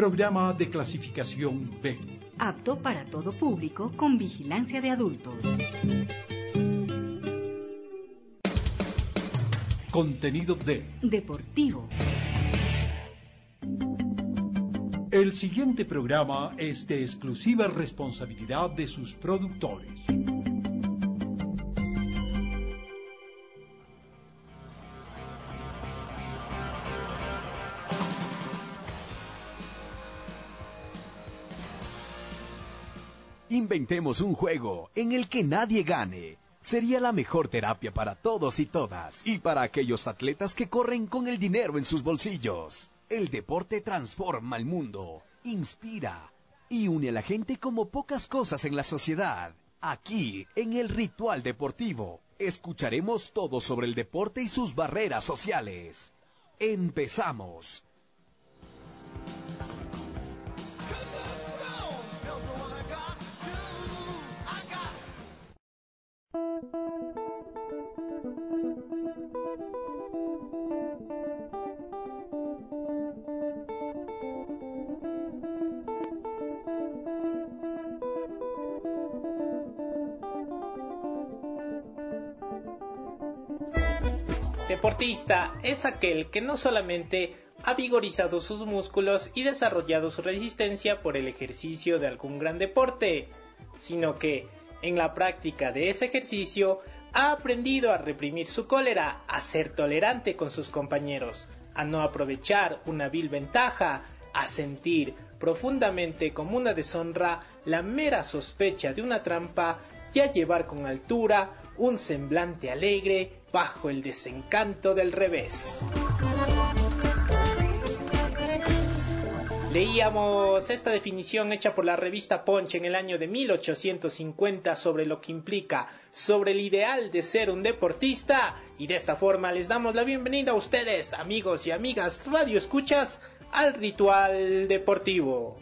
programa de clasificación B. Apto para todo público con vigilancia de adultos. Contenido D. Deportivo. El siguiente programa es de exclusiva responsabilidad de sus productores. Inventemos un juego en el que nadie gane. Sería la mejor terapia para todos y todas, y para aquellos atletas que corren con el dinero en sus bolsillos. El deporte transforma el mundo, inspira y une a la gente como pocas cosas en la sociedad. Aquí, en el Ritual Deportivo, escucharemos todo sobre el deporte y sus barreras sociales. ¡Empezamos! Deportista es aquel que no solamente ha vigorizado sus músculos y desarrollado su resistencia por el ejercicio de algún gran deporte, sino que en la práctica de ese ejercicio ha aprendido a reprimir su cólera, a ser tolerante con sus compañeros, a no aprovechar una vil ventaja, a sentir profundamente como una deshonra la mera sospecha de una trampa y a llevar con altura un semblante alegre bajo el desencanto del revés. Leíamos esta definición hecha por la revista Punch en el año de 1850 sobre lo que implica, sobre el ideal de ser un deportista, y de esta forma les damos la bienvenida a ustedes, amigos y amigas radioescuchas, al Ritual Deportivo.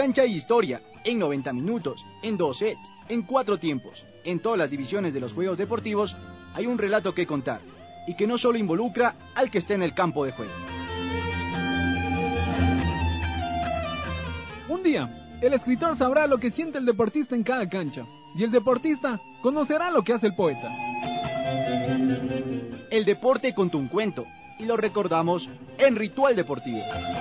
Cancha e historia, en 90 minutos, en 2 sets, en 4 tiempos. En todas las divisiones de los juegos deportivos hay un relato que contar, y que no solo involucra al que esté en el campo de juego. Un día, el escritor sabrá lo que siente el deportista en cada cancha, y el deportista conocerá lo que hace el poeta. El deporte contó un cuento, y lo recordamos en Ritual Deportivo.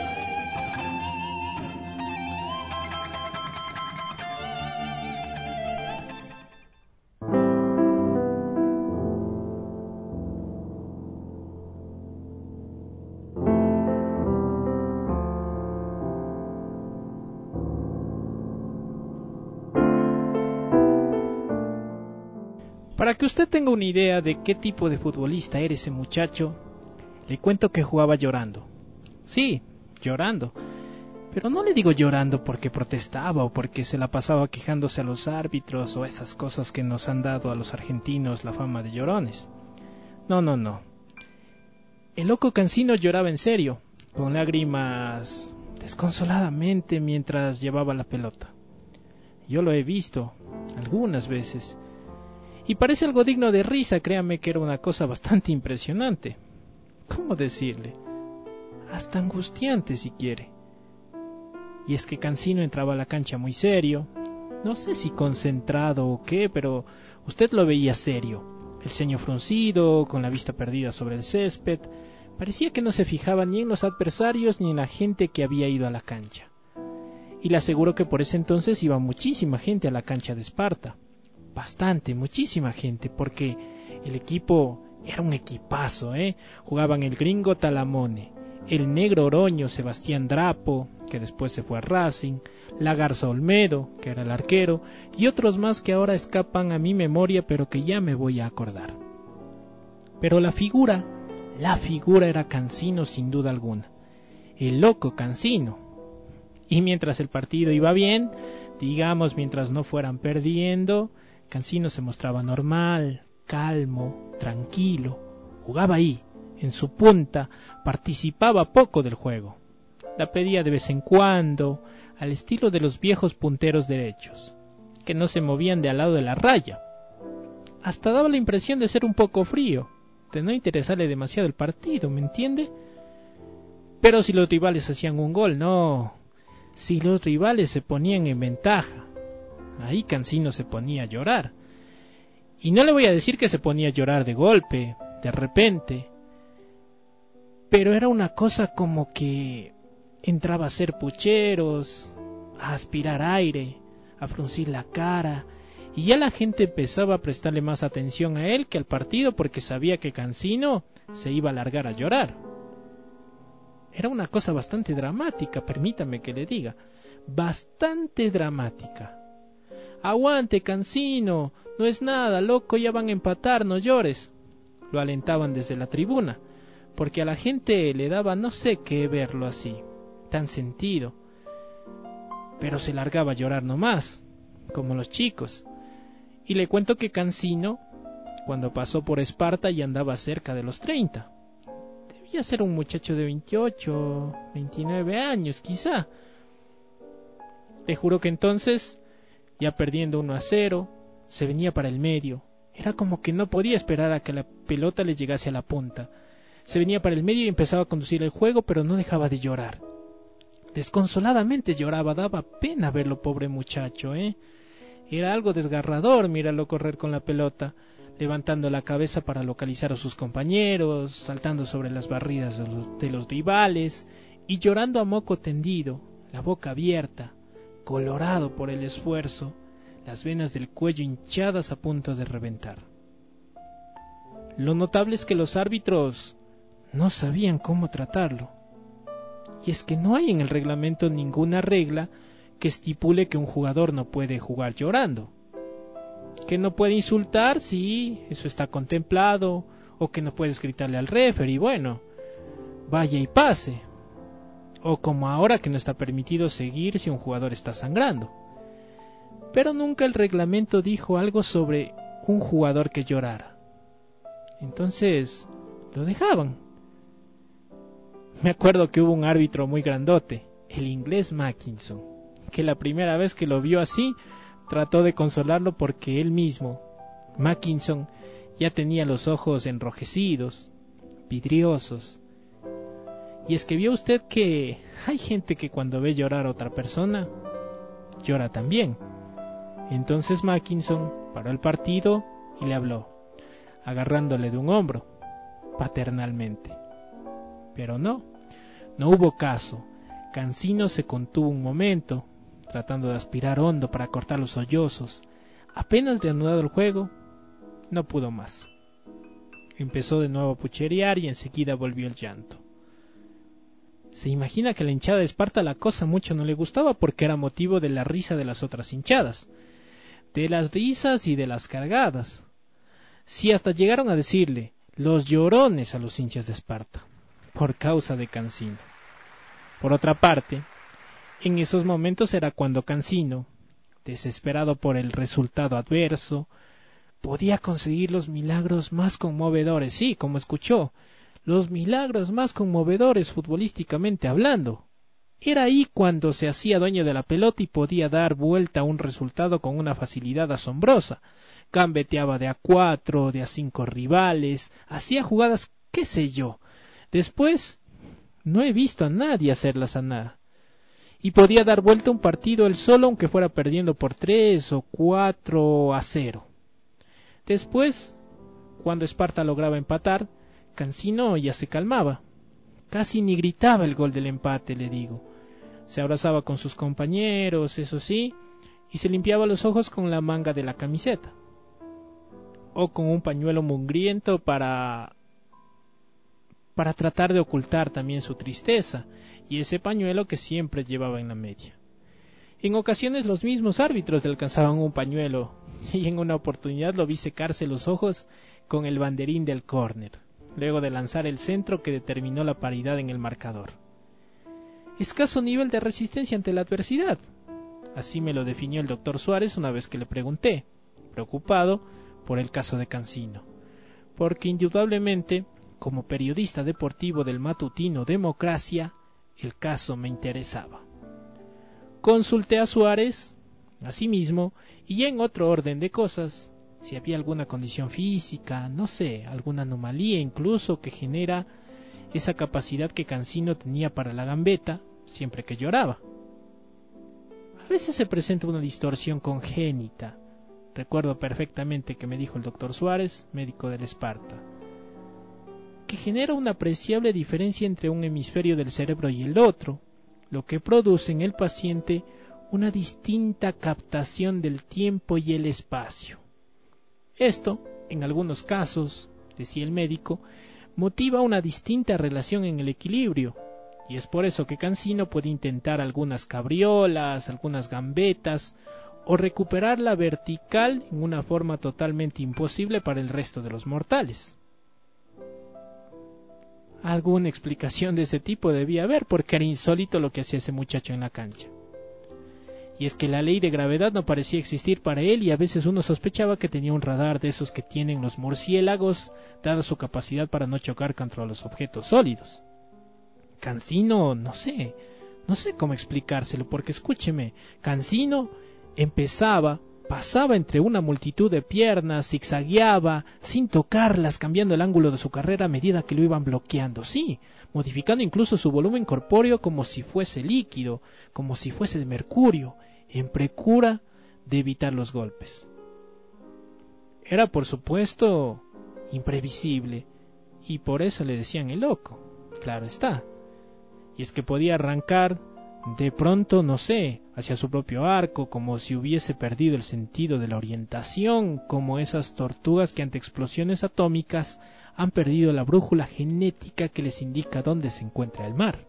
Para que usted tenga una idea de qué tipo de futbolista era ese muchacho, le cuento que jugaba llorando. Sí, llorando. Pero no le digo llorando porque protestaba o porque se la pasaba quejándose a los árbitros o esas cosas que nos han dado a los argentinos la fama de llorones. No. El loco Cancino lloraba en serio, con lágrimas desconsoladamente mientras llevaba la pelota. Yo lo he visto algunas veces. Y parece algo digno de risa, créame que era una cosa bastante impresionante. ¿Cómo decirle? Hasta angustiante si quiere. Y es que Cancino entraba a la cancha muy serio, no sé si concentrado o qué, pero usted lo veía serio. El ceño fruncido, con la vista perdida sobre el césped, parecía que no se fijaba ni en los adversarios ni en la gente que había ido a la cancha. Y le aseguro que por ese entonces iba muchísima gente a la cancha de Esparta. Bastante, muchísima gente, porque el equipo era un equipazo, Jugaban el gringo Talamone, el negro Oroño Sebastián Drapo, que después se fue a Racing, la Garza Olmedo, que era el arquero, y otros más que ahora escapan a mi memoria, pero que ya me voy a acordar. Pero la figura era Cancino sin duda alguna, el loco Cancino. Y mientras el partido iba bien, digamos mientras no fueran perdiendo, Cancino se mostraba normal, calmo, tranquilo, jugaba ahí, en su punta, participaba poco del juego. La pedía de vez en cuando, al estilo de los viejos punteros derechos, que no se movían de al lado de la raya. Hasta daba la impresión de ser un poco frío, de no interesarle demasiado el partido, ¿me entiende? Pero si los rivales hacían un gol, no. Si los rivales se ponían en ventaja, ahí Cancino se ponía a llorar. Y no le voy a decir que se ponía a llorar de golpe, de repente, pero era una cosa como que entraba a hacer pucheros, a aspirar aire, a fruncir la cara, y ya la gente empezaba a prestarle más atención a él que al partido porque sabía que Cancino se iba a largar a llorar. Era una cosa bastante dramática, permítame que le diga, bastante dramática. Aguante, Cancino, no es nada, loco, ya van a empatar, no llores. Lo alentaban desde la tribuna, porque a la gente le daba no sé qué verlo así, tan sentido. Pero se largaba a llorar nomás, como los chicos. Y le cuento que Cancino, cuando pasó por Esparta, ya andaba cerca de los 30. Debía ser un muchacho de 28, 29 años, quizá. Le juro que entonces, ya perdiendo 1-0, se venía para el medio. Era como que no podía esperar a que la pelota le llegase a la punta. Se venía para el medio y empezaba a conducir el juego, pero no dejaba de llorar. Desconsoladamente lloraba, daba pena verlo, pobre muchacho, Era algo desgarrador mirarlo correr con la pelota, levantando la cabeza para localizar a sus compañeros, saltando sobre las barridas de los rivales y llorando a moco tendido, la boca abierta, colorado por el esfuerzo, las venas del cuello hinchadas a punto de reventar. Lo notable es que los árbitros no sabían cómo tratarlo. Y es que no hay en el reglamento ninguna regla que estipule que un jugador no puede jugar llorando. Que no puede insultar, sí, eso está contemplado, o que no puedes gritarle al referee, bueno, vaya y pase. O como ahora que no está permitido seguir si un jugador está sangrando. Pero nunca el reglamento dijo algo sobre un jugador que llorara. Entonces, lo dejaban. Me acuerdo que hubo un árbitro muy grandote, el inglés Mackinson, que la primera vez que lo vio así, trató de consolarlo porque él mismo, Mackinson, ya tenía los ojos enrojecidos, vidriosos. Y es que vio usted que hay gente que cuando ve llorar a otra persona, llora también. Entonces Mackinson paró el partido y le habló, agarrándole de un hombro, paternalmente. Pero no hubo caso. Cancino se contuvo un momento, tratando de aspirar hondo para cortar los sollozos. Apenas reanudado el juego, no pudo más. Empezó de nuevo a pucherear y enseguida volvió el llanto. Se imagina que a la hinchada de Esparta la cosa mucho no le gustaba porque era motivo de la risa de las otras hinchadas, de las risas y de las cargadas. Sí, hasta llegaron a decirle los llorones a los hinchas de Esparta, por causa de Cancino. Por otra parte, en esos momentos era cuando Cancino, desesperado por el resultado adverso, podía conseguir los milagros más conmovedores, sí, como escuchó, los milagros más conmovedores futbolísticamente hablando. Era ahí cuando se hacía dueño de la pelota y podía dar vuelta a un resultado con una facilidad asombrosa. Gambeteaba de a 4, de a 5 rivales, hacía jugadas, qué sé yo. Después, no he visto a nadie hacerlas a nada. Y podía dar vuelta un partido él solo aunque fuera perdiendo por 3 o 4-0. Después, cuando Esparta lograba empatar, Cancino ya se calmaba. Casi ni gritaba el gol del empate, le digo. Se abrazaba con sus compañeros, eso sí, y se limpiaba los ojos con la manga de la camiseta. O con un pañuelo mugriento para tratar de ocultar también su tristeza, y ese pañuelo que siempre llevaba en la media. En ocasiones los mismos árbitros le alcanzaban un pañuelo, y en una oportunidad lo vi secarse los ojos con el banderín del córner, luego de lanzar el centro que determinó la paridad en el marcador. Escaso nivel de resistencia ante la adversidad. Así me lo definió el doctor Suárez una vez que le pregunté, preocupado por el caso de Cancino, porque indudablemente, como periodista deportivo del matutino Democracia, el caso me interesaba. Consulté a Suárez, asimismo, y en otro orden de cosas, si había alguna condición física, no sé, alguna anomalía incluso que genera esa capacidad que Cancino tenía para la gambeta siempre que lloraba. A veces se presenta una distorsión congénita. Recuerdo perfectamente que me dijo el doctor Suárez, médico del Esparta, que genera una apreciable diferencia entre un hemisferio del cerebro y el otro, lo que produce en el paciente una distinta captación del tiempo y el espacio. Esto, en algunos casos, decía el médico, motiva una distinta relación en el equilibrio, y es por eso que Cancino puede intentar algunas cabriolas, algunas gambetas, o recuperar la vertical en una forma totalmente imposible para el resto de los mortales. Alguna explicación de ese tipo debía haber, porque era insólito lo que hacía ese muchacho en la cancha. Y es que la ley de gravedad no parecía existir para él, y a veces uno sospechaba que tenía un radar de esos que tienen los murciélagos, dada su capacidad para no chocar contra los objetos sólidos. Cancino, no sé cómo explicárselo, porque escúcheme, Cancino pasaba entre una multitud de piernas, zigzagueaba, sin tocarlas, cambiando el ángulo de su carrera a medida que lo iban bloqueando, sí, modificando incluso su volumen corpóreo como si fuese líquido, como si fuese de mercurio, en procura de evitar los golpes. Era, por supuesto, imprevisible, y por eso le decían el loco, claro está. Y es que podía arrancar de pronto, no sé, hacia su propio arco, como si hubiese perdido el sentido de la orientación, como esas tortugas que ante explosiones atómicas han perdido la brújula genética que les indica dónde se encuentra el mar.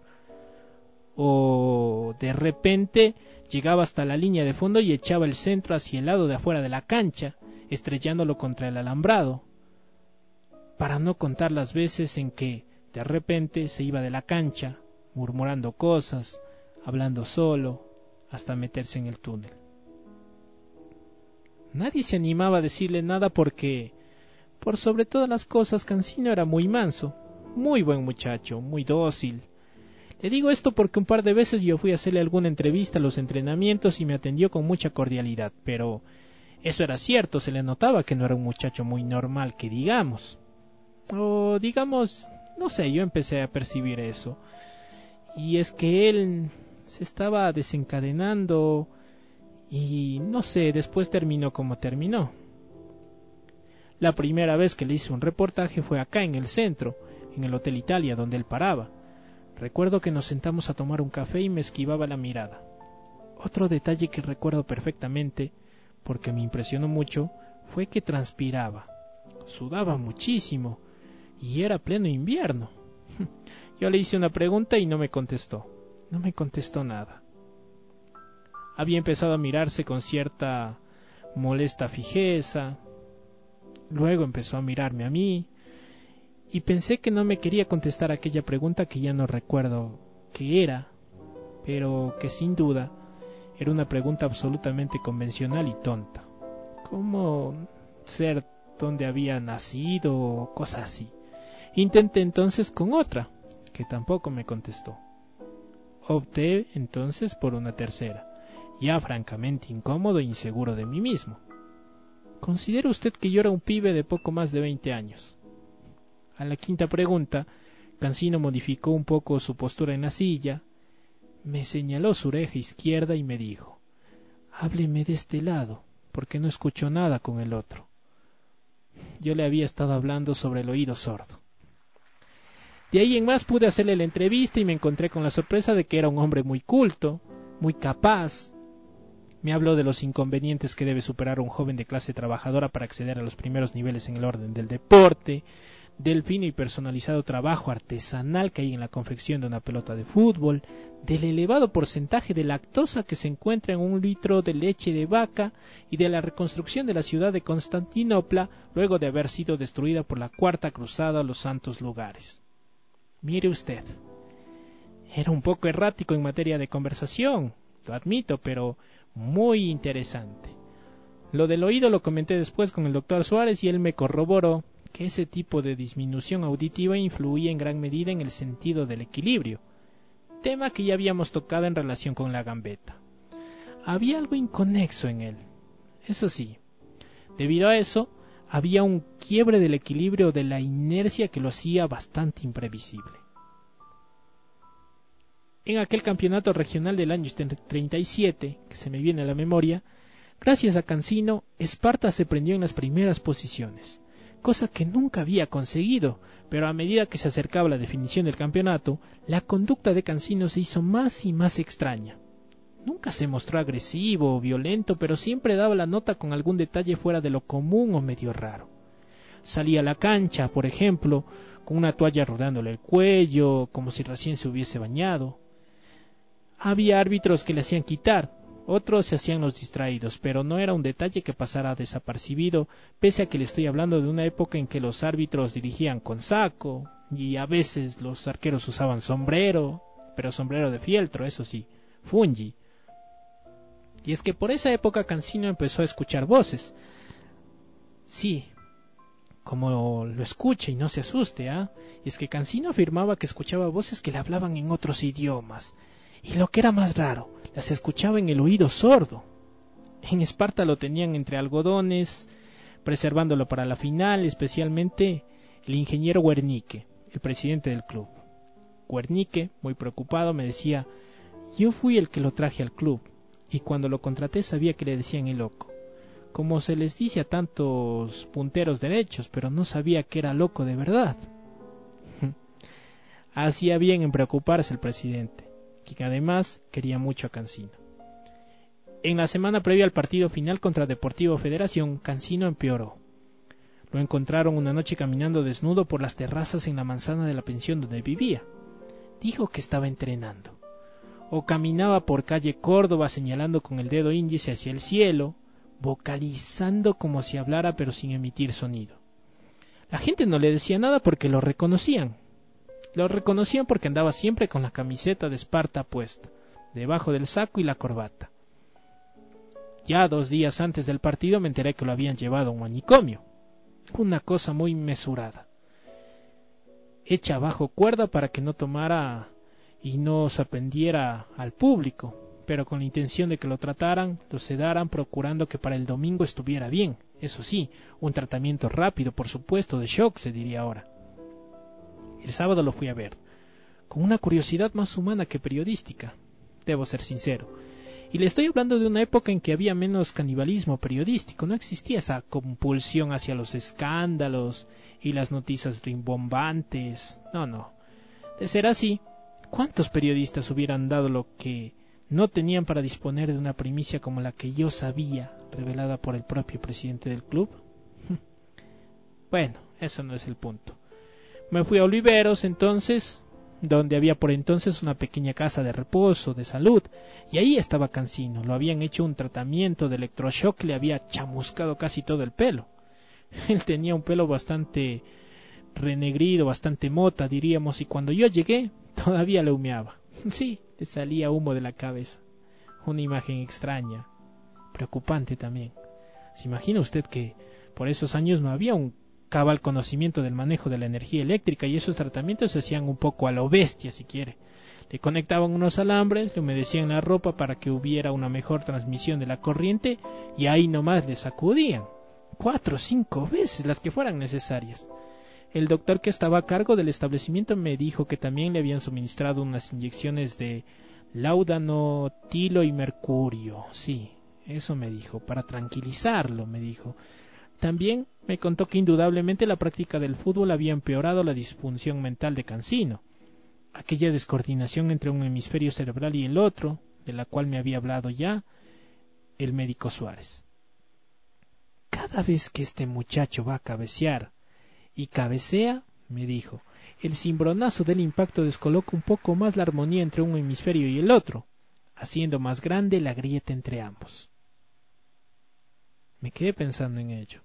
O de repente llegaba hasta la línea de fondo y echaba el centro hacia el lado de afuera de la cancha, estrellándolo contra el alambrado, para no contar las veces en que de repente se iba de la cancha, murmurando cosas, hablando solo, hasta meterse en el túnel. Nadie se animaba a decirle nada porque, por sobre todas las cosas, Cancino era muy manso, muy buen muchacho, muy dócil. Le digo esto porque un par de veces yo fui a hacerle alguna entrevista a los entrenamientos y me atendió con mucha cordialidad, pero eso era cierto, se le notaba que no era un muchacho muy normal, que digamos. O digamos, no sé, yo empecé a percibir eso. Y es que él se estaba desencadenando y no sé, después terminó como terminó. La primera vez que le hice un reportaje fue acá en el centro, en el Hotel Italia, donde él paraba. Recuerdo que nos sentamos a tomar un café y me esquivaba la mirada. Otro detalle que recuerdo perfectamente, porque me impresionó mucho, fue que transpiraba, sudaba muchísimo, y era pleno invierno. Yo le hice una pregunta y no me contestó nada. Había empezado a mirarse con cierta molesta fijeza, luego empezó a mirarme a mí, y pensé que no me quería contestar aquella pregunta que ya no recuerdo qué era, pero que sin duda era una pregunta absolutamente convencional y tonta, como ser dónde había nacido o cosas así. Intenté entonces con otra, que tampoco me contestó. Opté entonces por una tercera, ya francamente incómodo e inseguro de mí mismo. ¿Considera usted que yo era un pibe de poco más de 20 años? A la quinta pregunta, Cancino modificó un poco su postura en la silla, me señaló su oreja izquierda y me dijo: hábleme de este lado, porque no escucho nada con el otro. Yo le había estado hablando sobre el oído sordo. De ahí en más pude hacerle la entrevista y me encontré con la sorpresa de que era un hombre muy culto, muy capaz. Me habló de los inconvenientes que debe superar un joven de clase trabajadora para acceder a los primeros niveles en el orden del deporte, del fino y personalizado trabajo artesanal que hay en la confección de una pelota de fútbol, del elevado porcentaje de lactosa que se encuentra en 1 litro de leche de vaca y de la reconstrucción de la ciudad de Constantinopla luego de haber sido destruida por la Cuarta Cruzada a los santos lugares. Mire usted, era un poco errático en materia de conversación, lo admito, pero muy interesante. Lo del oído lo comenté después con el doctor Suárez y él me corroboró que ese tipo de disminución auditiva influía en gran medida en el sentido del equilibrio, tema que ya habíamos tocado en relación con la gambeta. Había algo inconexo en él, eso sí. Debido a eso, había un quiebre del equilibrio de la inercia que lo hacía bastante imprevisible. En aquel campeonato regional del año 37, que se me viene a la memoria, gracias a Cancino, Esparta se prendió en las primeras posiciones, cosa que nunca había conseguido, pero a medida que se acercaba la definición del campeonato, la conducta de Cancino se hizo más y más extraña. Nunca se mostró agresivo o violento, pero siempre daba la nota con algún detalle fuera de lo común o medio raro. Salía a la cancha, por ejemplo, con una toalla rodeándole el cuello, como si recién se hubiese bañado. Había árbitros que le hacían quitar, otros se hacían los distraídos, pero no era un detalle que pasara desapercibido, pese a que le estoy hablando de una época en que los árbitros dirigían con saco, y a veces los arqueros usaban sombrero, pero sombrero de fieltro, eso sí, fungi. Y es que por esa época Cancino empezó a escuchar voces. Sí, como lo escuche y no se asuste, ¿ah? Y es que Cancino afirmaba que escuchaba voces que le hablaban en otros idiomas. Y lo que era más raro, las escuchaba en el oído sordo. En Esparta lo tenían entre algodones, preservándolo para la final, especialmente el ingeniero Wernicke, el presidente del club. Wernicke, muy preocupado, me decía: yo fui el que lo traje al club, y cuando lo contraté sabía que le decían el loco, como se les dice a tantos punteros derechos, pero no sabía que era loco de verdad. Hacía bien en preocuparse el presidente, quien además quería mucho a Cancino. En la semana previa al partido final contra Deportivo Federación, Cancino empeoró. Lo encontraron una noche caminando desnudo por las terrazas en la manzana de la pensión donde vivía. Dijo que estaba entrenando. O caminaba por calle Córdoba señalando con el dedo índice hacia el cielo, vocalizando como si hablara pero sin emitir sonido. La gente no le decía nada porque lo reconocían. Lo reconocían porque andaba siempre con la camiseta de Esparta puesta, debajo del saco y la corbata. Ya 2 días antes del partido me enteré que lo habían llevado a un manicomio. Una cosa muy mesurada. Hecha bajo cuerda para que no tomara y no sorprendiera al público, pero con la intención de que lo trataran, lo sedaran, procurando que para el domingo estuviera bien. Eso sí, un tratamiento rápido, por supuesto, de shock, se diría ahora. El sábado lo fui a ver, con una curiosidad más humana que periodística, debo ser sincero. Y le estoy hablando de una época en que había menos canibalismo periodístico, no existía esa compulsión hacia los escándalos y las noticias rimbombantes. No. De ser así, ¿cuántos periodistas hubieran dado lo que no tenían para disponer de una primicia como la que yo sabía, revelada por el propio presidente del club? Bueno, eso no es el punto. Me fui a Oliveros entonces, donde había por entonces una pequeña casa de reposo, de salud, y ahí estaba Cancino. Lo habían hecho un tratamiento de electroshock que le había chamuscado casi todo el pelo. Él tenía un pelo bastante renegrido, bastante mota, diríamos, y cuando yo llegué, todavía le humeaba. Sí, le salía humo de la cabeza. Una imagen extraña, preocupante también. ¿Se imagina usted que por esos años no había un cabal conocimiento del manejo de la energía eléctrica y esos tratamientos se hacían un poco a lo bestia, si quiere? Le conectaban unos alambres, le humedecían la ropa para que hubiera una mejor transmisión de la corriente y ahí nomás le sacudían 4 o 5 veces, las que fueran necesarias. El doctor que estaba a cargo del establecimiento me dijo que también le habían suministrado unas inyecciones de láudano, tilo y mercurio. Sí, eso me dijo, para tranquilizarlo, me dijo. También me contó que indudablemente la práctica del fútbol había empeorado la disfunción mental de Cancino, aquella descoordinación entre un hemisferio cerebral y el otro, de la cual me había hablado ya el médico Suárez. Cada vez que este muchacho va a cabecear, y cabecea, me dijo, el cimbronazo del impacto descoloca un poco más la armonía entre un hemisferio y el otro, haciendo más grande la grieta entre ambos. Me quedé pensando en ello.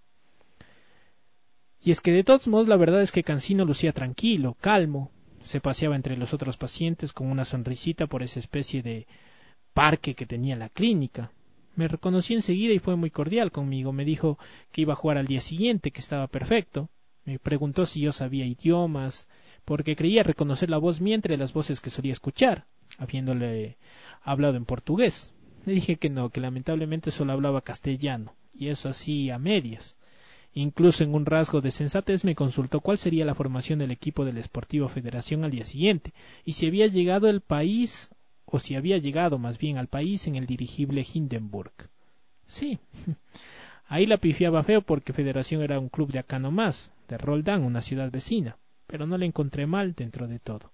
Y es que de todos modos la verdad es que Cancino lucía tranquilo, calmo, se paseaba entre los otros pacientes con una sonrisita por esa especie de parque que tenía la clínica. Me reconoció enseguida y fue muy cordial conmigo. Me dijo que iba a jugar al día siguiente, que estaba perfecto. Me preguntó si yo sabía idiomas, porque creía reconocer la voz mía entre las voces que solía escuchar, habiéndole hablado en portugués. Le dije que no, que lamentablemente solo hablaba castellano, y eso así a medias. Incluso en un rasgo de sensatez me consultó cuál sería la formación del equipo de la Sportiva Federación al día siguiente, y si había llegado al país, o si había llegado más bien al país en el dirigible Hindenburg. Sí, ahí la pifiaba feo porque Federación era un club de acá nomás, de Roldán, una ciudad vecina, pero no le encontré mal dentro de todo.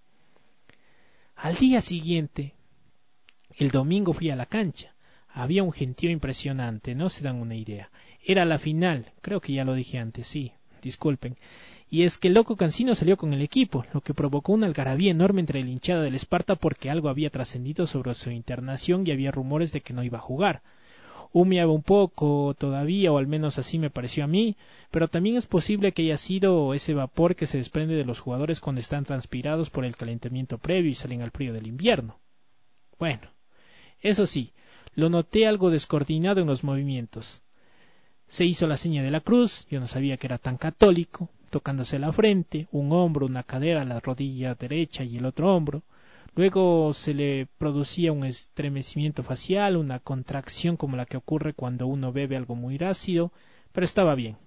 Al día siguiente, el domingo fui a la cancha. Había un gentío impresionante, no se dan una idea. Era la final, creo que ya lo dije antes, sí, disculpen. Y es que el loco Cancino salió con el equipo, lo que provocó una algarabía enorme entre la hinchada del Esparta porque algo había trascendido sobre su internación y había rumores de que no iba a jugar. Humeaba un poco todavía, o al menos así me pareció a mí, pero también es posible que haya sido ese vapor que se desprende de los jugadores cuando están transpirados por el calentamiento previo y salen al frío del invierno. Bueno, eso sí, lo noté algo descoordinado en los movimientos. Se hizo la seña de la cruz, yo no sabía que era tan católico, tocándose la frente, un hombro, una cadera, la rodilla derecha y el otro hombro. Luego se le producía un estremecimiento facial, una contracción como la que ocurre cuando uno bebe algo muy ácido, pero estaba bien.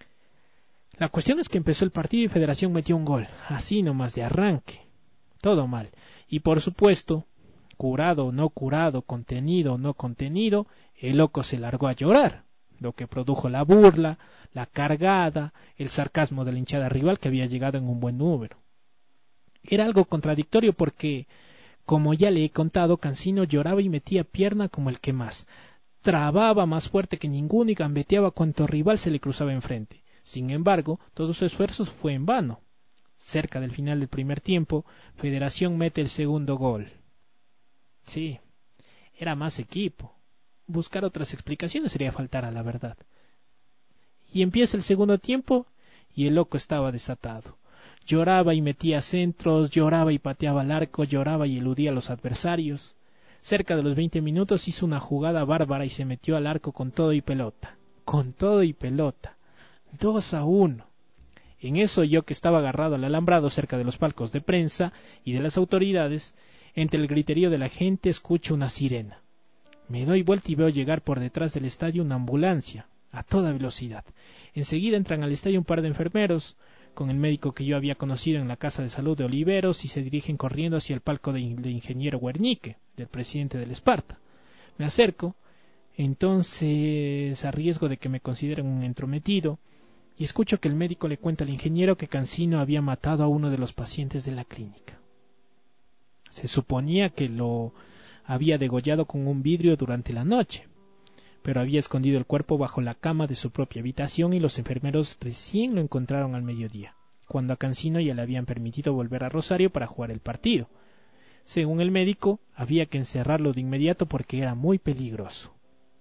La cuestión es que empezó el partido y Federación metió un gol, así nomás de arranque. Todo mal. Y por supuesto, curado o no curado, contenido o no contenido, el loco se largó a llorar, lo que produjo la burla, la cargada, el sarcasmo de la hinchada rival que había llegado en un buen número. Era algo contradictorio porque, como ya le he contado, Cancino lloraba y metía pierna como el que más, trababa más fuerte que ninguno y gambeteaba cuanto rival se le cruzaba enfrente. Sin embargo, todo su esfuerzo fue en vano. Cerca del final del primer tiempo, Federación mete el segundo gol. Sí, era más equipo. Buscar otras explicaciones sería faltar a la verdad. Y empieza el segundo tiempo y el loco estaba desatado. Lloraba y metía centros, lloraba y pateaba al arco, lloraba y eludía a los adversarios. Cerca de los 20 minutos hizo una jugada bárbara y se metió al arco con todo y pelota. Con todo y pelota. 2-1. En eso yo que estaba agarrado al alambrado cerca de los palcos de prensa y de las autoridades, Entre el griterío de la gente escucho una sirena. Me doy vuelta y veo llegar por detrás del estadio una ambulancia, a toda velocidad. Enseguida entran al estadio un par de enfermeros, con el médico que yo había conocido en la casa de salud de Oliveros, y se dirigen corriendo hacia el palco de ingeniero Guernique, del presidente del Esparta. Me acerco, entonces, a riesgo de que me consideren un entrometido, y escucho que el médico le cuenta al ingeniero que Cancino había matado a uno de los pacientes de la clínica. Se suponía que lo había degollado con un vidrio durante la noche, pero había escondido el cuerpo bajo la cama de su propia habitación y los enfermeros recién lo encontraron al mediodía, cuando a Cancino ya le habían permitido volver a Rosario para jugar el partido. Según el médico, había que encerrarlo de inmediato porque era muy peligroso.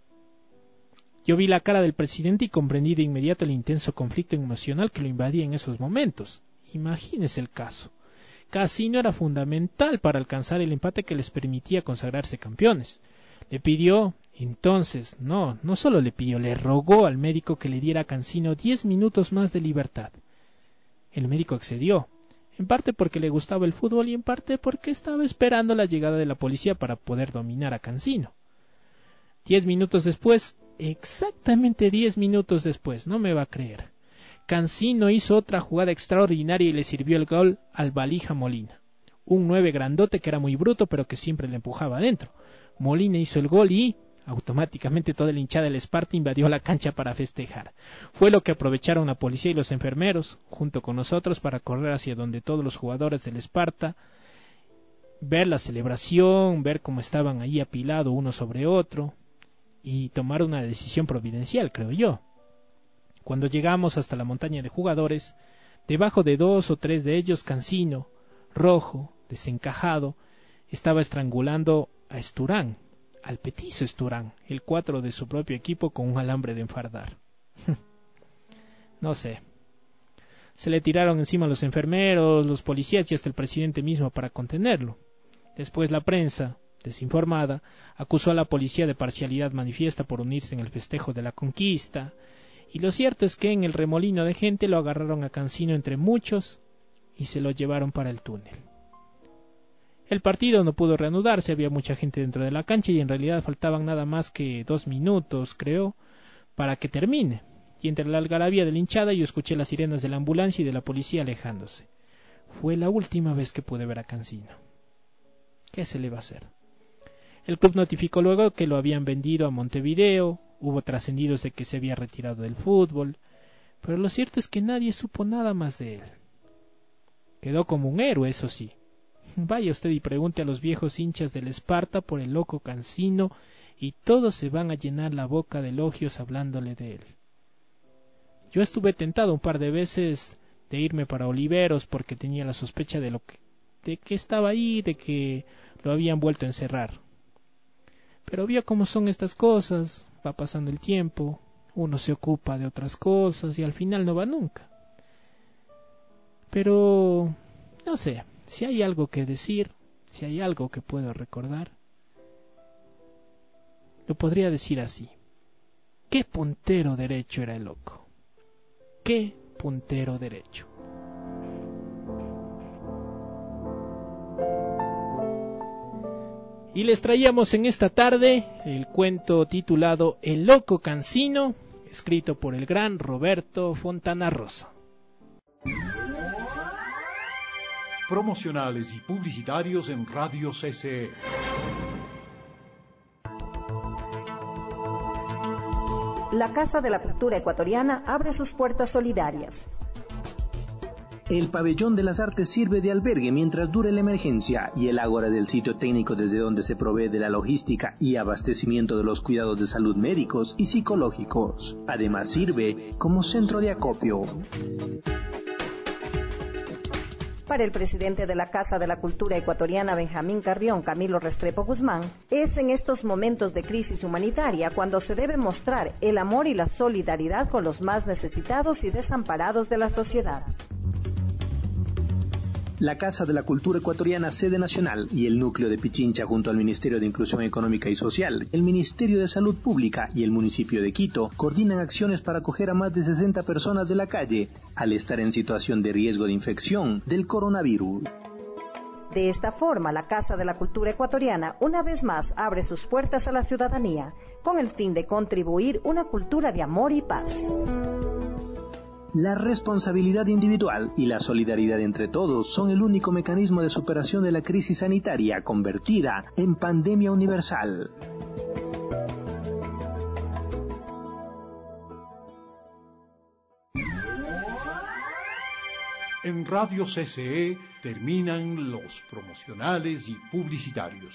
Yo vi la cara del presidente y comprendí de inmediato el intenso conflicto emocional que lo invadía en esos momentos. Imagínese el caso. Cancino era fundamental para alcanzar el empate que les permitía consagrarse campeones. Le pidió, entonces, no solo le pidió, le rogó al médico que le diera a Cancino 10 minutos más de libertad. El médico accedió, en parte porque le gustaba el fútbol y en parte porque estaba esperando la llegada de la policía para poder dominar a Cancino. 10 minutos después, exactamente 10 minutos después, no me va a creer, Cancino hizo otra jugada extraordinaria y le sirvió el gol al Valija Molina, un 9 grandote que era muy bruto pero que siempre le empujaba adentro. Molina hizo el gol y automáticamente toda la hinchada del Esparta invadió la cancha para festejar. Fue lo que aprovecharon la policía y los enfermeros, junto con nosotros, para correr hacia donde todos los jugadores del Esparta, ver la celebración, ver cómo estaban ahí apilados uno sobre otro, y tomar una decisión providencial, creo yo. Cuando llegamos hasta la montaña de jugadores, debajo de 2 o 3 de ellos, Cancino, rojo, desencajado, estaba estrangulando a Esturán, al petizo Esturán, el 4 de su propio equipo, con un alambre de enfardar. No sé. Se le tiraron encima los enfermeros, los policías y hasta el presidente mismo para contenerlo. Después la prensa, desinformada, acusó a la policía de parcialidad manifiesta por unirse en el festejo de la conquista, y lo cierto es que en el remolino de gente lo agarraron a Cancino entre muchos y se lo llevaron para el túnel. El partido no pudo reanudarse, había mucha gente dentro de la cancha y en realidad faltaban nada más que 2 minutos, creo, para que termine, y entre la algarabía de la hinchada yo escuché las sirenas de la ambulancia y de la policía alejándose. Fue la última vez que pude ver a Cancino. ¿Qué se le va a hacer? El club notificó luego que lo habían vendido a Montevideo, hubo trascendidos de que se había retirado del fútbol, pero lo cierto es que nadie supo nada más de él. Quedó como un héroe, eso sí. Vaya usted y pregunte a los viejos hinchas del Esparta por el loco Cancino y todos se van a llenar la boca de elogios hablándole de él. Yo estuve tentado un par de veces de irme para Oliveros porque tenía la sospecha de que estaba ahí, de que lo habían vuelto a encerrar. Pero vio cómo son estas cosas, va pasando el tiempo, uno se ocupa de otras cosas y al final no va nunca. Pero, no sé, si hay algo que decir, si hay algo que puedo recordar, lo podría decir así. ¿Qué puntero derecho era el loco? ¿Qué puntero derecho? Y les traíamos en esta tarde el cuento titulado El loco Cancino, escrito por el gran Roberto Fontana Rosa. Promocionales y publicitarios en Radio CCE. La Casa de la Cultura Ecuatoriana abre sus puertas solidarias. El Pabellón de las Artes sirve de albergue mientras dure la emergencia y el ágora del sitio técnico desde donde se provee de la logística y abastecimiento de los cuidados de salud médicos y psicológicos. Además sirve como centro de acopio. Para el presidente de la Casa de la Cultura Ecuatoriana, Benjamín Carrión, Camilo Restrepo Guzmán, es en estos momentos de crisis humanitaria cuando se debe mostrar el amor y la solidaridad con los más necesitados y desamparados de la sociedad. La Casa de la Cultura Ecuatoriana, sede nacional, y el núcleo de Pichincha junto al Ministerio de Inclusión Económica y Social, el Ministerio de Salud Pública y el municipio de Quito coordinan acciones para acoger a más de 60 personas de la calle al estar en situación de riesgo de infección del coronavirus. De esta forma, la Casa de la Cultura Ecuatoriana una vez más abre sus puertas a la ciudadanía con el fin de contribuir una cultura de amor y paz. La responsabilidad individual y la solidaridad entre todos son el único mecanismo de superación de la crisis sanitaria convertida en pandemia universal. En Radio CCE terminan los promocionales y publicitarios.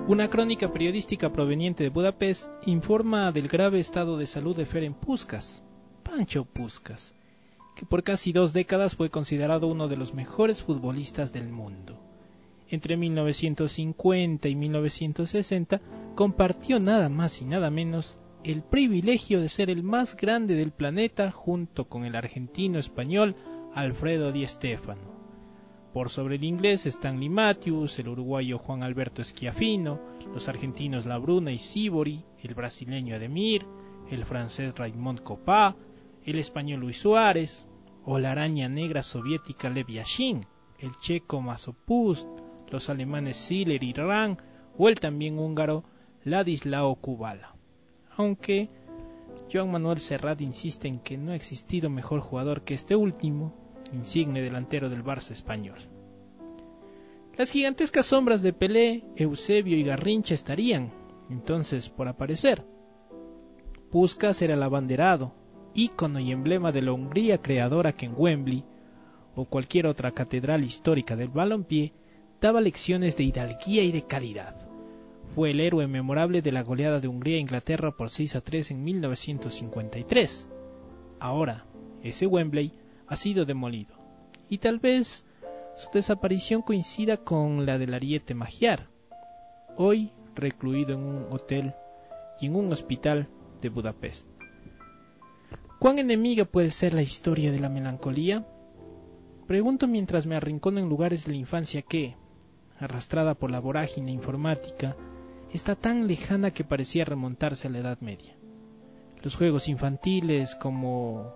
Una crónica periodística proveniente de Budapest informa del grave estado de salud de Ferenc Puskás, Pancho Puskás, que por casi 2 décadas fue considerado uno de los mejores futbolistas del mundo. Entre 1950 y 1960 compartió nada más y nada menos el privilegio de ser el más grande del planeta junto con el argentino español Alfredo Di Stéfano. Por sobre el inglés Stanley Matthews, el uruguayo Juan Alberto Schiaffino, los argentinos Labruna y Sívori, el brasileño Ademir, el francés Raymond Kopa, el español Luis Suárez, o la araña negra soviética Lev Yashin, el checo Masopust, los alemanes Siller y Rang, o el también húngaro Ladislao Kubala. Aunque Joan Manuel Serrat insiste en que no ha existido mejor jugador que este último, insigne delantero del Barça español. Las gigantescas sombras de Pelé, Eusebio y Garrincha estarían, entonces, por aparecer. Puskás era el abanderado, ícono y emblema de la Hungría creadora que en Wembley, o cualquier otra catedral histórica del balompié, daba lecciones de hidalguía y de calidad. Fue el héroe memorable de la goleada de Hungría a Inglaterra por 6-3 en 1953. Ahora, ese Wembley ha sido demolido, y tal vez su desaparición coincida con la del Ariete Magyar, hoy recluido en un hotel y en un hospital de Budapest. ¿Cuán enemiga puede ser la historia de la melancolía? Pregunto mientras me arrincono en lugares de la infancia que, arrastrada por la vorágine informática, está tan lejana que parecía remontarse a la Edad Media. Los juegos infantiles como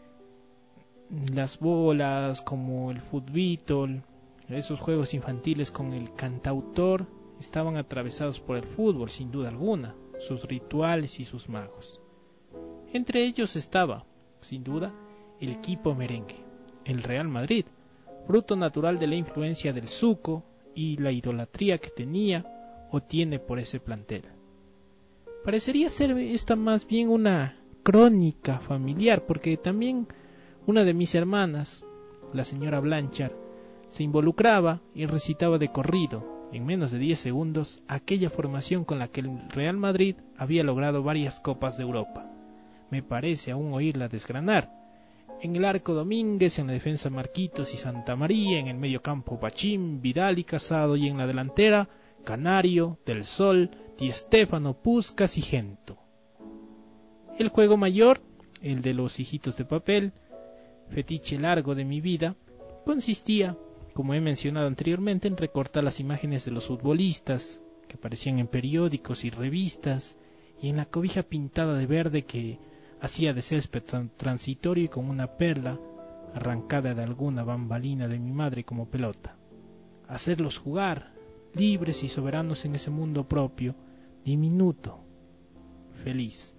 las bolas, como el fútbol, esos juegos infantiles con el cantautor, estaban atravesados por el fútbol sin duda alguna, sus rituales y sus magos. Entre ellos estaba, sin duda, el equipo merengue, el Real Madrid, fruto natural de la influencia del Zuco y la idolatría que tenía o tiene por ese plantel. Parecería ser esta más bien una crónica familiar, porque también una de mis hermanas, la señora Blanchard, se involucraba y recitaba de corrido, en menos de 10 segundos, aquella formación con la que el Real Madrid había logrado varias Copas de Europa. Me parece aún oírla desgranar. En el arco Domínguez, en la defensa Marquitos y Santa María, en el medio campo Bachín, Vidal y Casado, y en la delantera Canario, Del Sol, Di Stéfano, Puskás y Gento. El juego mayor, el de los hijitos de papel, fetiche largo de mi vida, consistía, como he mencionado anteriormente, en recortar las imágenes de los futbolistas que aparecían en periódicos y revistas, y en la cobija pintada de verde que hacía de césped transitorio y con una perla arrancada de alguna bambalina de mi madre como pelota. Hacerlos jugar, libres y soberanos en ese mundo propio, diminuto, feliz.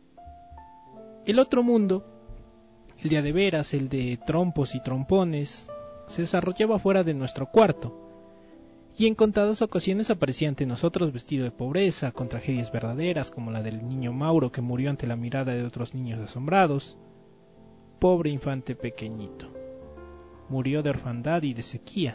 El otro mundo, el de a de veras, el de trompos y trompones, se desarrollaba fuera de nuestro cuarto, y en contadas ocasiones aparecía ante nosotros vestido de pobreza, con tragedias verdaderas como la del niño Mauro que murió ante la mirada de otros niños asombrados. Pobre infante pequeñito, murió de orfandad y de sequía.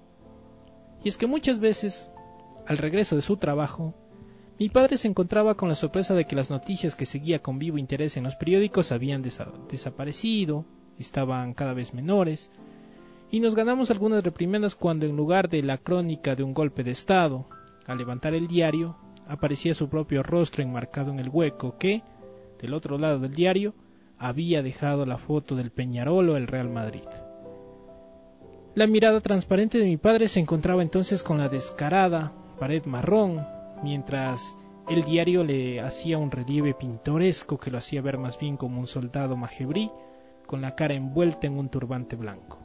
Y es que muchas veces, al regreso de su trabajo, mi padre se encontraba con la sorpresa de que las noticias que seguía con vivo interés en los periódicos habían desaparecido, estaban cada vez menores, y nos ganamos algunas reprimendas cuando en lugar de la crónica de un golpe de estado, al levantar el diario, aparecía su propio rostro enmarcado en el hueco que, del otro lado del diario, había dejado la foto del Peñarol o el Real Madrid. La mirada transparente de mi padre se encontraba entonces con la descarada pared marrón, mientras el diario le hacía un relieve pintoresco que lo hacía ver más bien como un soldado majebrí, con la cara envuelta en un turbante blanco.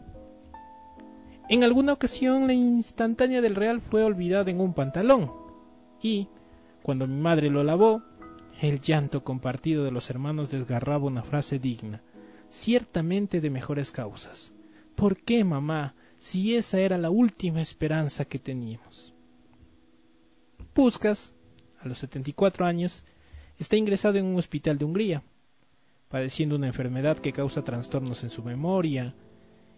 En alguna ocasión la instantánea del Real fue olvidada en un pantalón, y, cuando mi madre lo lavó, el llanto compartido de los hermanos desgarraba una frase digna, ciertamente de mejores causas. ¿Por qué, mamá, si esa era la última esperanza que teníamos? Puskás, a los 74 años, está ingresado en un hospital de Hungría, padeciendo una enfermedad que causa trastornos en su memoria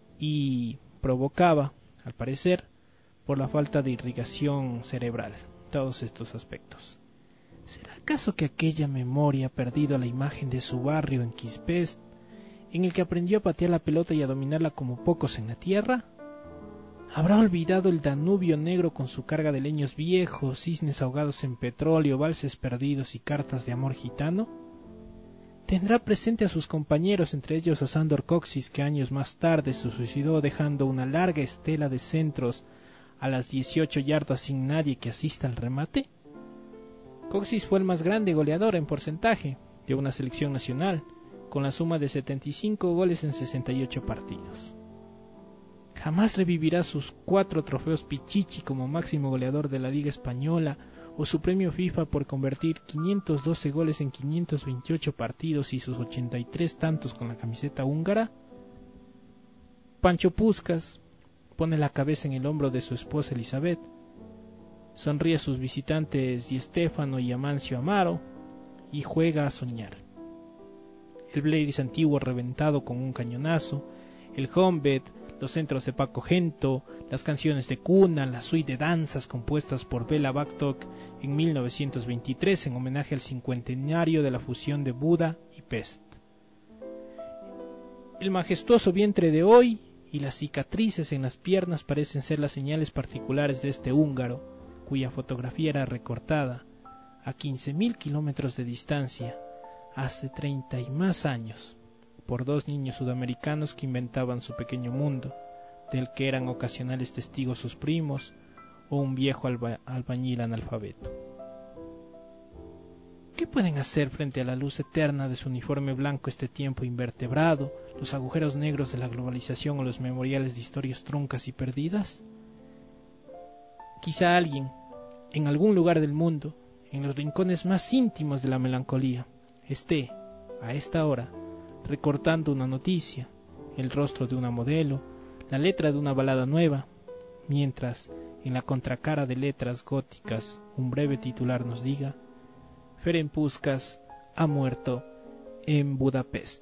y provocaba, al parecer, por la falta de irrigación cerebral. todos estos aspectos. ¿Será acaso que aquella memoria ha perdido la imagen de su barrio en Quispest, en el que aprendió a patear la pelota y a dominarla como pocos en la tierra? ¿Habrá olvidado el Danubio negro con su carga de leños viejos, cisnes ahogados en petróleo, valses perdidos y cartas de amor gitano? ¿Tendrá presente a sus compañeros, entre ellos a Sándor Kocsis, que años más tarde se suicidó dejando una larga estela de centros a las 18 yardas sin nadie que asista al remate? Kocsis fue el más grande goleador en porcentaje de una selección nacional, con la suma de 75 goles en 68 partidos. Jamás revivirá sus 4 trofeos Pichichi como máximo goleador de la Liga Española o su premio FIFA por convertir 512 goles en 528 partidos y sus 83 tantos con la camiseta húngara. Pancho Puskás pone la cabeza en el hombro de su esposa Elizabeth, sonríe a sus visitantes Di Stéfano y Amancio Amaro y juega a soñar. El Blaze antiguo reventado con un cañonazo, el Hombet, los centros de Paco Gento, las canciones de cuna, la suite de danzas compuestas por Bela Bartók en 1923 en homenaje al cincuentenario de la fusión de Buda y Pest. El majestuoso vientre de hoy y las cicatrices en las piernas parecen ser las señales particulares de este húngaro, cuya fotografía era recortada a 15.000 kilómetros de distancia, hace 30 y más años, por 2 niños sudamericanos que inventaban su pequeño mundo, del que eran ocasionales testigos sus primos o un viejo albañil analfabeto. ¿Qué pueden hacer frente a la luz eterna de su uniforme blanco este tiempo invertebrado, los agujeros negros de la globalización o los memoriales de historias truncas y perdidas? Quizá alguien, en algún lugar del mundo, en los rincones más íntimos de la melancolía, esté, a esta hora, recortando una noticia, el rostro de una modelo, la letra de una balada nueva, mientras, en la contracara de letras góticas, un breve titular nos diga: Ferenc Puskás ha muerto en Budapest.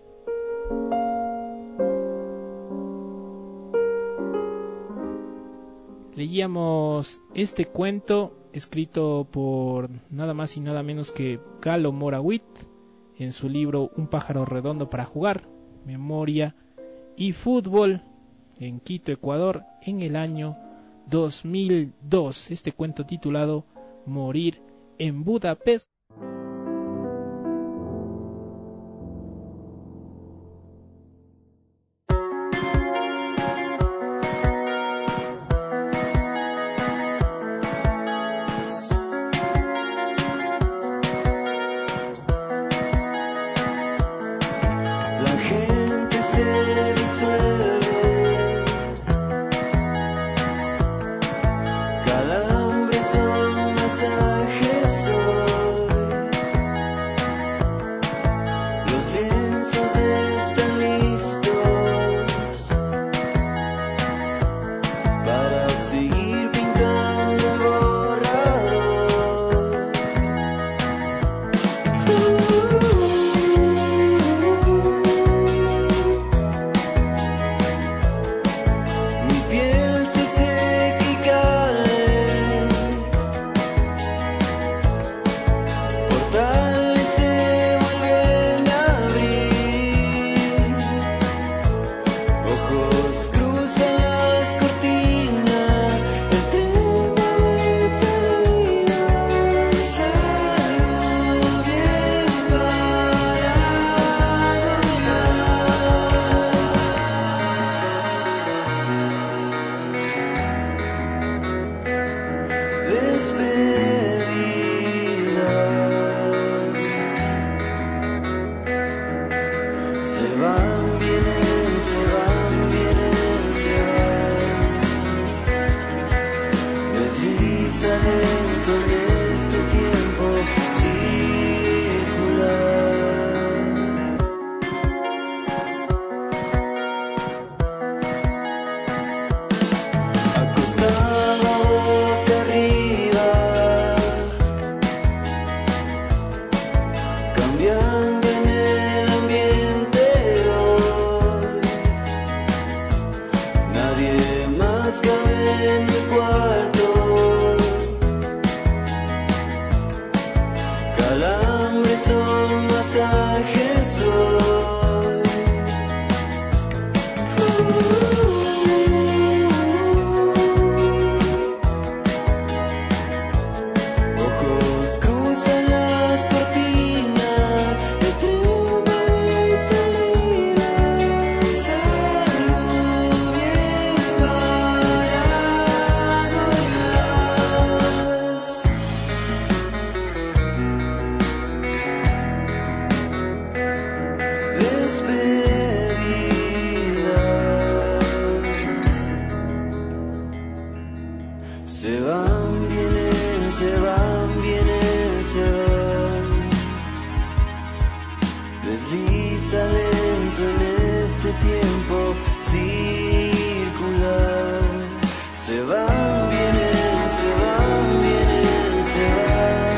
Leíamos este cuento escrito por nada más y nada menos que Galo Morawit en su libro Un pájaro redondo para jugar, memoria y fútbol, en Quito, Ecuador, en el año 2002. Este cuento titulado Morir en Budapest. Nadie más cabe en mi cuarto. un masaje soy. Ojos cruzan las cortinas de entrada y salida. Salgo bien parado atrás. Despedidas. Se van, vienen, se van, vienen, se van. Desliza lento en este tiempo circular. Se van, vienen, se van, vienen, se van.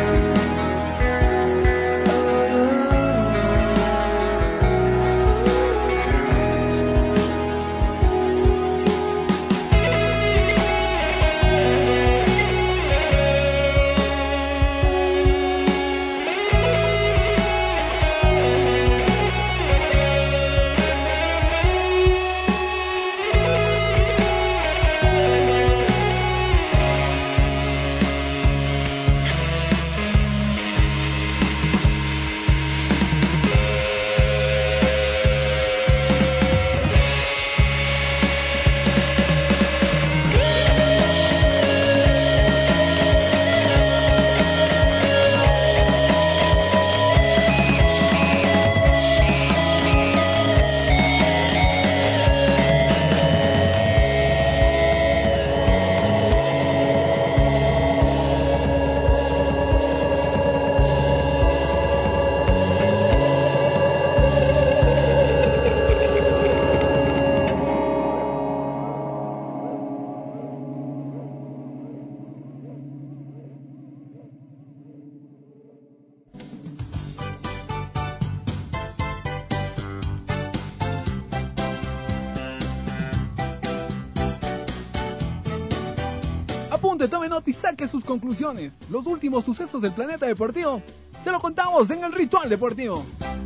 Apunte, tome nota y saque sus conclusiones. Los últimos sucesos del planeta deportivo se lo contamos en el Ritual Deportivo.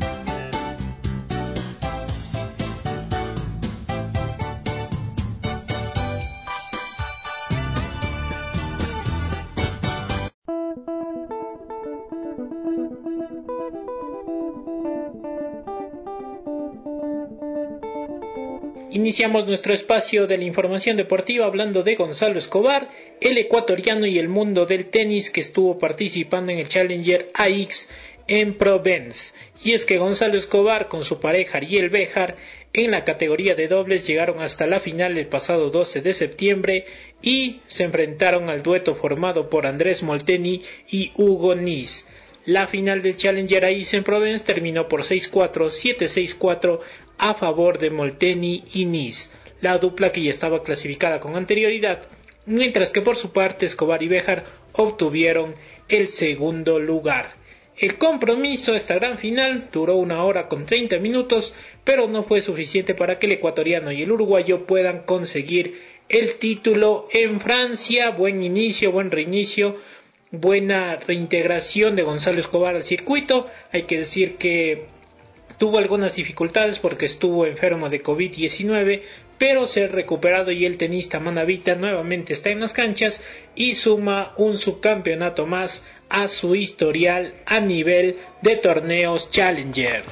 Iniciamos nuestro espacio de la información deportiva hablando de Gonzalo Escobar, el ecuatoriano y el mundo del tenis que estuvo participando en el Challenger AX en Provence. Y es que Gonzalo Escobar con su pareja Ariel Béjar en la categoría de dobles llegaron hasta la final el pasado 12 de septiembre y se enfrentaron al dueto formado por Andrés Molteni y Hugo Nis. La final del Challenger AX en Provence terminó por 6-4, 7-6-4 a favor de Molteni y Nis, la dupla que ya estaba clasificada con anterioridad, mientras que por su parte Escobar y Béjar obtuvieron el segundo lugar. El compromiso, esta gran final, duró 1 hora con 30 minutos, pero no fue suficiente para que el ecuatoriano y el uruguayo puedan conseguir el título en Francia. Buen inicio, buen reinicio, buena reintegración de Gonzalo Escobar al circuito. Hay que decir que tuvo algunas dificultades porque estuvo enfermo de COVID-19, pero se ha recuperado y el tenista manabita nuevamente está en las canchas y suma un subcampeonato más a su historial a nivel de torneos Challenger.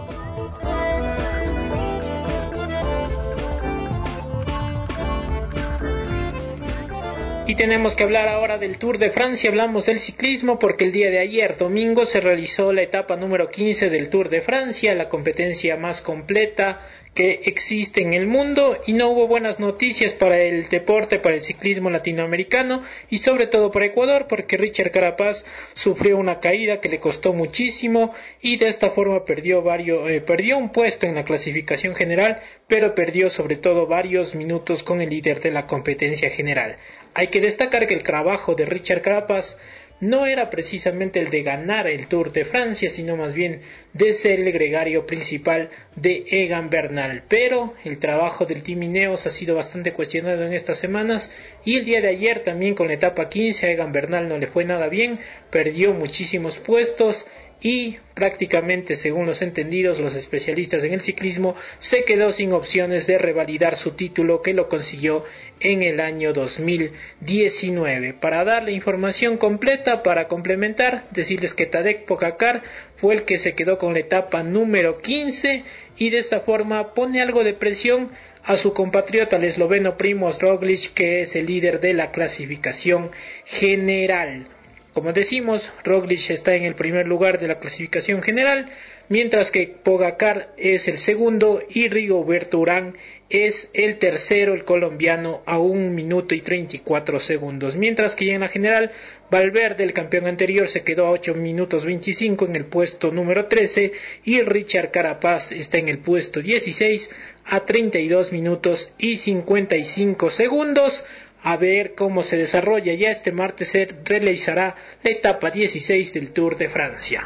Y tenemos que hablar ahora del Tour de Francia. Hablamos del ciclismo porque el día de ayer, domingo, se realizó la etapa número 15 del Tour de Francia, la competencia más completa que existe en el mundo, y no hubo buenas noticias para el deporte, para el ciclismo latinoamericano y sobre todo para Ecuador, porque Richard Carapaz sufrió una caída que le costó muchísimo y de esta forma perdió un puesto en la clasificación general, pero perdió sobre todo varios minutos con el líder de la competencia general. Hay que destacar que el trabajo de Richard Carapaz no era precisamente el de ganar el Tour de Francia, sino más bien de ser el gregario principal de Egan Bernal. Pero el trabajo del Team Ineos ha sido bastante cuestionado en estas semanas, y el día de ayer también con la etapa 15 a Egan Bernal no le fue nada bien, perdió muchísimos puestos y prácticamente, según los entendidos, los especialistas en el ciclismo, se quedó sin opciones de revalidar su título que lo consiguió en el año 2019. Para darle información completa, para complementar, decirles que Tadej Pogačar fue el que se quedó con la etapa número 15 y de esta forma pone algo de presión a su compatriota el esloveno Primož Roglič, que es el líder de la clasificación general. Como decimos, Roglič está en el primer lugar de la clasificación general, mientras que Pogačar es el segundo y Rigoberto Urán es el tercero, el colombiano, a 1 minuto y 34 segundos. Mientras que ya en la general, Valverde, el campeón anterior, se quedó a 8 minutos 25 en el puesto número 13 y Richard Carapaz está en el puesto 16 a 32 minutos y 55 segundos. A ver cómo se desarrolla. Ya este martes se realizará la etapa 16 del Tour de Francia.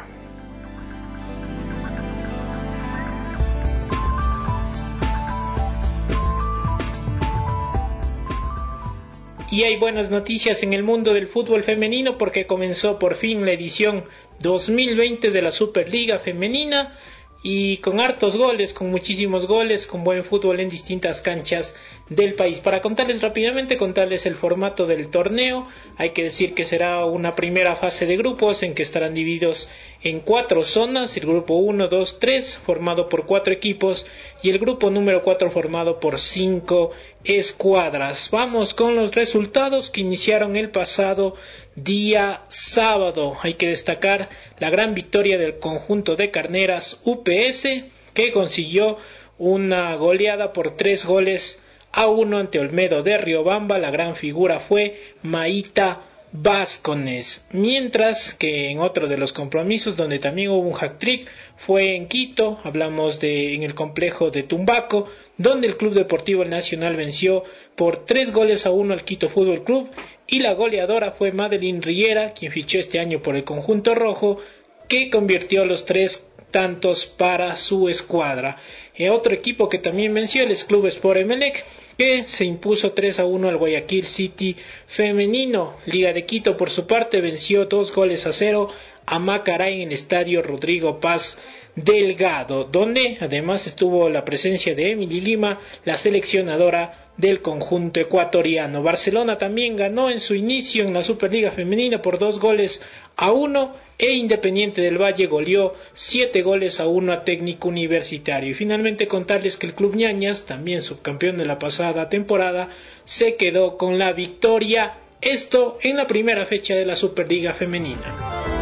Y hay buenas noticias en el mundo del fútbol femenino porque comenzó por fin la edición 2020 de la Superliga Femenina. Y con hartos goles, con muchísimos goles, con buen fútbol en distintas canchas del país. Para contarles rápidamente, el formato del torneo, hay que decir que será una primera fase de grupos en que estarán divididos en 4 zonas, el grupo 1, 2, 3, formado por 4 equipos, y el grupo número 4 formado por 5 escuadras. Vamos con los resultados que iniciaron el pasado día sábado. Hay que destacar la gran victoria del conjunto de Carneras UPS, que consiguió una goleada por 3-1 ante Olmedo de Riobamba. La gran figura fue Maíta Vázquez, mientras que en otro de los compromisos donde también hubo un hat-trick fue en Quito, hablamos en el complejo de Tumbaco, donde el Club Deportivo El Nacional venció por 3-1 al Quito Fútbol Club, y la goleadora fue Madeline Riera, quien fichó este año por el conjunto rojo, que convirtió los 3 tantos para su escuadra. Otro equipo que también venció, el Club Sport Emelec, que se impuso 3-1 al Guayaquil City femenino. Liga de Quito, por su parte, venció 2-0 a Macará en el estadio Rodrigo Paz Delgado, donde además estuvo la presencia de Emily Lima, la seleccionadora del conjunto ecuatoriano. Barcelona también ganó en su inicio en la Superliga Femenina por 2-1, e Independiente del Valle goleó 7-1 a Técnico Universitario. Y finalmente contarles que el Club Ñañas, también subcampeón de la pasada temporada, se quedó con la victoria, esto en la primera fecha de la Superliga Femenina.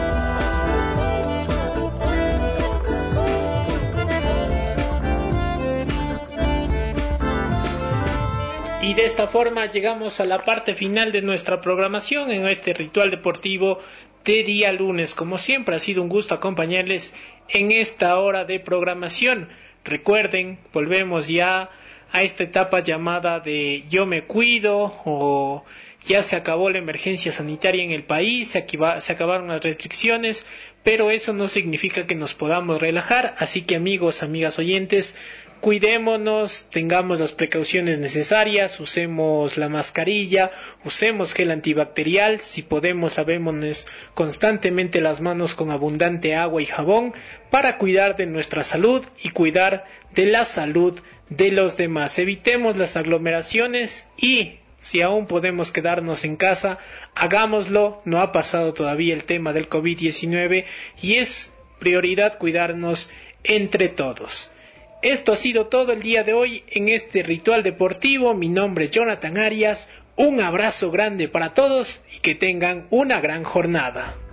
Y de esta forma llegamos a la parte final de nuestra programación en este ritual deportivo de día lunes. Como siempre, ha sido un gusto acompañarles en esta hora de programación. Recuerden, volvemos ya a esta etapa llamada de yo me cuido, o ya se acabó la emergencia sanitaria en el país, se acabaron las restricciones, pero eso no significa que nos podamos relajar. Así que amigos, amigas oyentes, cuidémonos, tengamos las precauciones necesarias, usemos la mascarilla, usemos gel antibacterial, si podemos lavémonos constantemente las manos con abundante agua y jabón para cuidar de nuestra salud y cuidar de la salud de los demás. Evitemos las aglomeraciones y si aún podemos quedarnos en casa, hagámoslo. No ha pasado todavía el tema del COVID-19 y es prioridad cuidarnos entre todos. Esto ha sido todo el día de hoy en este ritual deportivo. Mi nombre es Jonathan Arias. Un abrazo grande para todos y que tengan una gran jornada.